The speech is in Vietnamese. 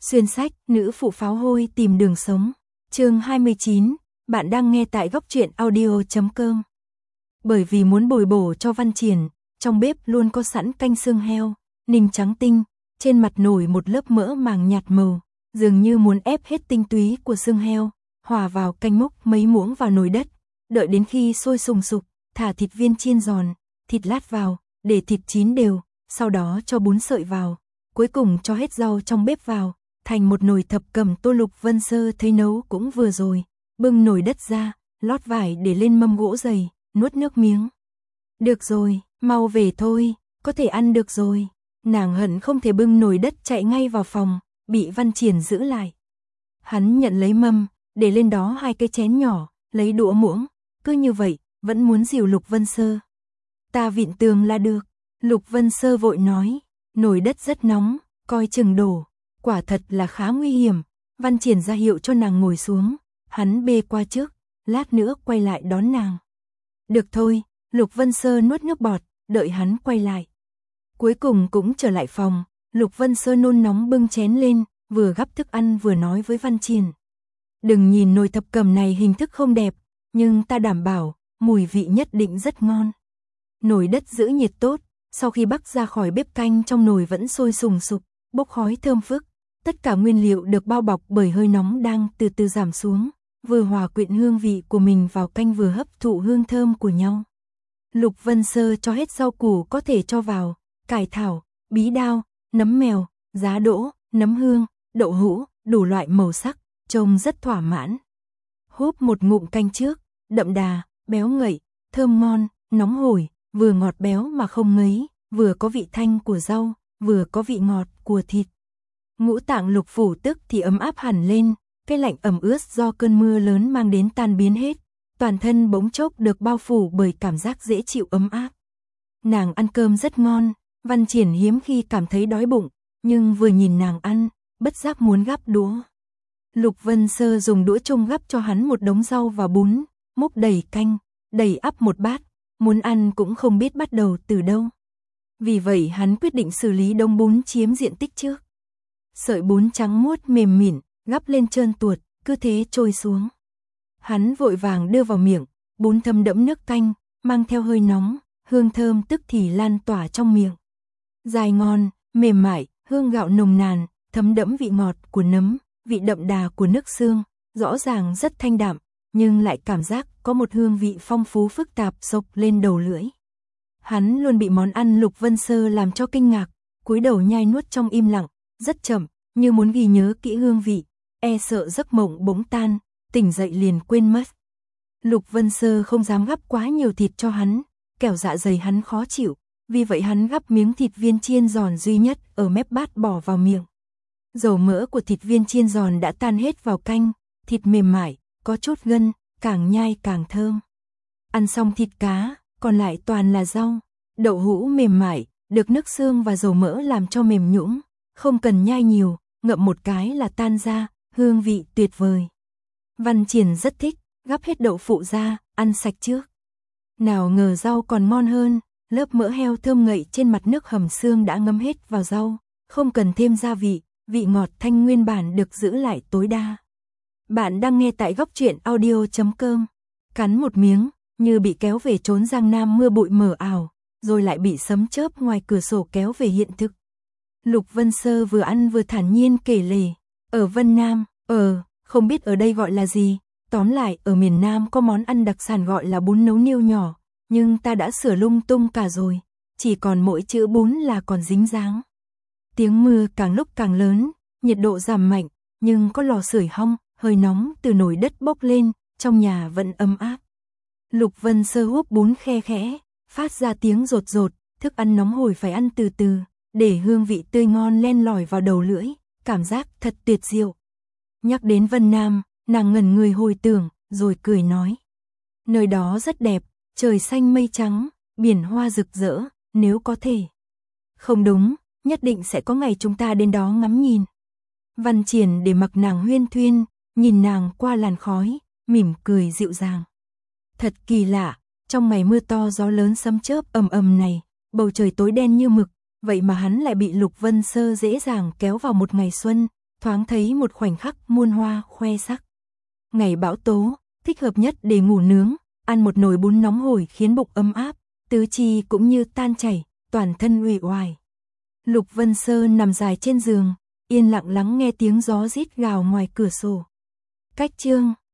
Xuyên sách, nữ phụ pháo hôi tìm đường sống. Chương 29, bạn đang nghe tại góc truyện audio.com. Bởi vì muốn bồi bổ cho Văn Triển, trong bếp luôn có sẵn canh xương heo, ninh trắng tinh, trên mặt nổi một lớp mỡ màng nhạt màu, dường như muốn ép hết tinh túy của xương heo, hòa vào canh múc mấy muỗng vào nồi đất, đợi đến khi sôi sùng sục, thả thịt viên chiên giòn, thịt lát vào, để thịt chín đều, sau đó cho bún sợi vào, cuối cùng cho hết rau trong bếp vào, thành một nồi thập cẩm. Tô Lục Vân Sơ thấy nấu cũng vừa rồi, bưng nồi đất ra, lót vải để lên mâm gỗ dày, nuốt nước miếng. Được rồi, mau về thôi, có thể ăn được rồi. Nàng hận không thể bưng nồi đất chạy ngay vào phòng, bị Văn Triển giữ lại. Hắn nhận lấy mâm, để lên đó 2 cái chén nhỏ, lấy đũa muỗng, cứ như vậy, vẫn muốn dìu Lục Vân Sơ. Ta vịn tường là được. Lục Vân Sơ vội nói, nồi đất rất nóng, coi chừng đổ, quả thật là khá nguy hiểm. Văn Triển ra hiệu cho nàng ngồi xuống, hắn bê qua trước, lát nữa quay lại đón nàng. Được thôi, Lục Vân Sơ nuốt nước bọt, đợi hắn quay lại. Cuối cùng cũng trở lại phòng, Lục Vân Sơ nôn nóng bưng chén lên, vừa gắp thức ăn vừa nói với Văn Triển. Đừng nhìn nồi thập cẩm này hình thức không đẹp, nhưng ta đảm bảo, mùi vị nhất định rất ngon. Nồi đất giữ nhiệt tốt, sau khi bắc ra khỏi bếp canh trong nồi vẫn sôi sùng sục, bốc khói thơm phức. Tất cả nguyên liệu được bao bọc bởi hơi nóng đang từ từ giảm xuống, vừa hòa quyện hương vị của mình vào canh vừa hấp thụ hương thơm của nhau. Lục Vân Sơ cho hết rau củ có thể cho vào, cải thảo, bí đao, nấm mèo, giá đỗ, nấm hương, đậu hũ, đủ loại màu sắc, trông rất thỏa mãn. Húp một ngụm canh trước, đậm đà, béo ngậy, thơm ngon, nóng hổi, vừa ngọt béo mà không ngấy, vừa có vị thanh của rau, vừa có vị ngọt của thịt. Ngũ tạng lục phủ tức thì ấm áp hẳn lên, cái lạnh ẩm ướt do cơn mưa lớn mang đến tan biến hết, toàn thân bỗng chốc được bao phủ bởi cảm giác dễ chịu ấm áp. Nàng ăn cơm rất ngon, Văn Triển hiếm khi cảm thấy đói bụng, nhưng vừa nhìn nàng ăn, bất giác muốn gắp đũa. Lục Vân Sơ dùng đũa chung gắp cho hắn một đống rau và bún, múc đầy canh, đầy ắp một bát, muốn ăn cũng không biết bắt đầu từ đâu. Vì vậy hắn quyết định xử lý đống bún chiếm diện tích trước. Sợi bún trắng muốt mềm mịn, gắp lên trơn tuột, cứ thế trôi xuống. Hắn vội vàng đưa vào miệng, bún thấm đẫm nước canh, mang theo hơi nóng, hương thơm tức thì lan tỏa trong miệng. Dài ngon, mềm mại, hương gạo nồng nàn, thấm đẫm vị ngọt của nấm, vị đậm đà của nước xương, rõ ràng rất thanh đạm, nhưng lại cảm giác có một hương vị phong phú phức tạp xộc lên đầu lưỡi. Hắn luôn bị món ăn Lục Vân Sơ làm cho kinh ngạc, cúi đầu nhai nuốt trong im lặng, rất chậm, như muốn ghi nhớ kỹ hương vị, e sợ giấc mộng bỗng tan, tỉnh dậy liền quên mất. Lục Vân Sơ không dám gắp quá nhiều thịt cho hắn, kẻo dạ dày hắn khó chịu, vì vậy hắn gắp miếng thịt viên chiên giòn duy nhất ở mép bát bỏ vào miệng. Dầu mỡ của thịt viên chiên giòn đã tan hết vào canh, thịt mềm mại, có chút gân, càng nhai càng thơm. Ăn xong thịt cá, còn lại toàn là rau, đậu hũ mềm mại, được nước xương và dầu mỡ làm cho mềm nhũn, không cần nhai nhiều, ngậm một cái là tan ra, hương vị tuyệt vời. Văn Triển rất thích, gắp hết đậu phụ ra, ăn sạch trước. Nào ngờ rau còn ngon hơn, lớp mỡ heo thơm ngậy trên mặt nước hầm xương đã ngấm hết vào rau, không cần thêm gia vị, vị ngọt thanh nguyên bản được giữ lại tối đa. Bạn đang nghe tại góc truyện audio.com. Cắn một miếng, như bị kéo về chốn Giang Nam mưa bụi mờ ảo, rồi lại bị sấm chớp ngoài cửa sổ kéo về hiện thực. Lục Vân Sơ vừa ăn vừa thản nhiên kể lể, ở Vân Nam, không biết ở đây gọi là gì, tóm lại ở miền Nam có món ăn đặc sản gọi là bún nấu niêu nhỏ, nhưng ta đã sửa lung tung cả rồi, chỉ còn mỗi chữ bún là còn dính dáng. Tiếng mưa càng lúc càng lớn, nhiệt độ giảm mạnh, nhưng có lò sưởi hong, hơi nóng từ nồi đất bốc lên, trong nhà vẫn ấm áp. Lục Vân Sơ húp bún khe khẽ, phát ra tiếng rột rột, thức ăn nóng hổi phải ăn từ từ, để hương vị tươi ngon len lỏi vào đầu lưỡi, cảm giác thật tuyệt diệu. Nhắc đến Vân Nam, nàng ngẩn người hồi tưởng, rồi cười nói. Nơi đó rất đẹp, trời xanh mây trắng, biển hoa rực rỡ, nếu có thể. Không đúng, nhất định sẽ có ngày chúng ta đến đó ngắm nhìn. Văn Triển để mặc nàng huyên thuyên, nhìn nàng qua làn khói, mỉm cười dịu dàng. Thật kỳ lạ, trong ngày mưa to gió lớn sấm chớp ầm ầm này, bầu trời tối đen như mực, vậy mà hắn lại bị Lục Vân Sơ dễ dàng kéo vào một ngày xuân, thoáng thấy một khoảnh khắc muôn hoa khoe sắc. Ngày bão tố, thích hợp nhất để ngủ nướng, ăn một nồi bún nóng hổi khiến bụng ấm áp, tứ chi cũng như tan chảy, toàn thân uể oải. Lục Vân Sơ nằm dài trên giường, yên lặng lắng nghe tiếng gió rít gào ngoài cửa sổ. Cách chương